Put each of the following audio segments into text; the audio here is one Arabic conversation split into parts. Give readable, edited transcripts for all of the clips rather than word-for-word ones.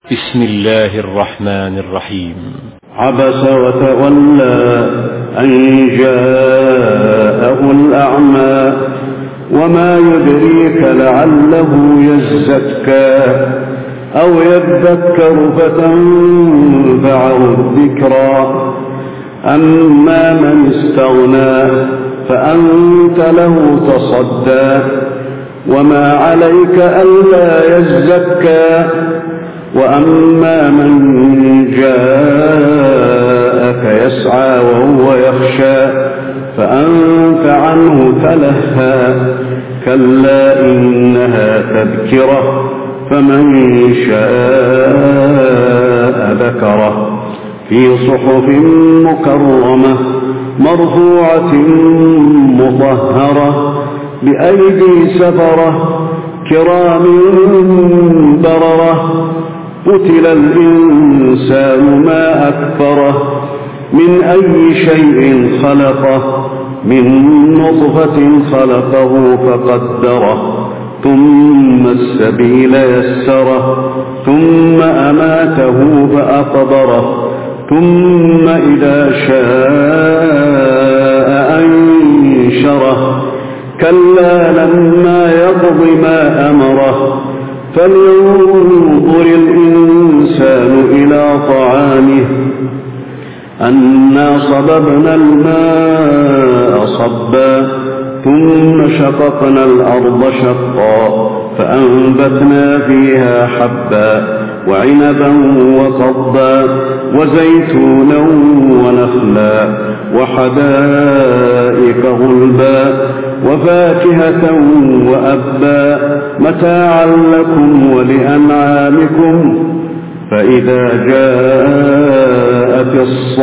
بسم الله الرحمن الرحيم. عبس وتولى أن جاءه الأعمى وما يدريك لعله يزكى أو يذكر فتنفعه الذكرى. أما من استغنى فأنت له تصدى وما عليك ألا يزكى. وأما من جاءك يسعى وهو يخشى فأنت عنه تلهى. كلا إنها تذكرة فمن شاء ذكره في صحف مكرمة مرفوعة مطهرة بأيدي سفرة كرام بررة. قتل الإنسان ما أكفره من أي شيء خلقه من نطفة خلقه فقدره ثم السبيل يسره ثم أماته فأقبره ثم إذا شاء أنشره. كلا لما يقض ما أمره فلينظر الإنسان إلى طعامه أنا صببنا الماء صبا ثم شققنا الأرض شقا فأنبتنا فيها حبا وعنبا وقضبا وزيتونا ونخلا وحدائق غلبا وفاكهة وأبا متاعا لكم ولأنعامكم. فإذا جاءت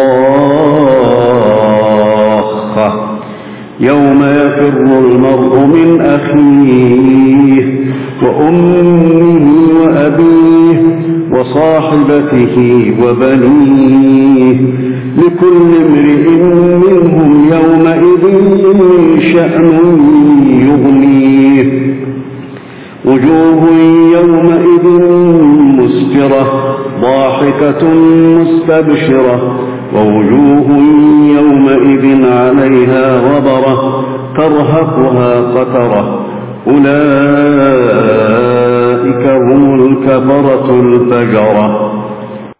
الصاخة يوم يفر المرء من أخيه وأمه وأبيه وصاحبته وبنيه لكل امرئ منهم يومئذ شأن يغنيه. وجوه يومئذ مسفرة ضاحكة مستبشرة ووجوه يومئذ عليها غبرة ترهقها قترة. أولئك هم الكفرة الفجرة.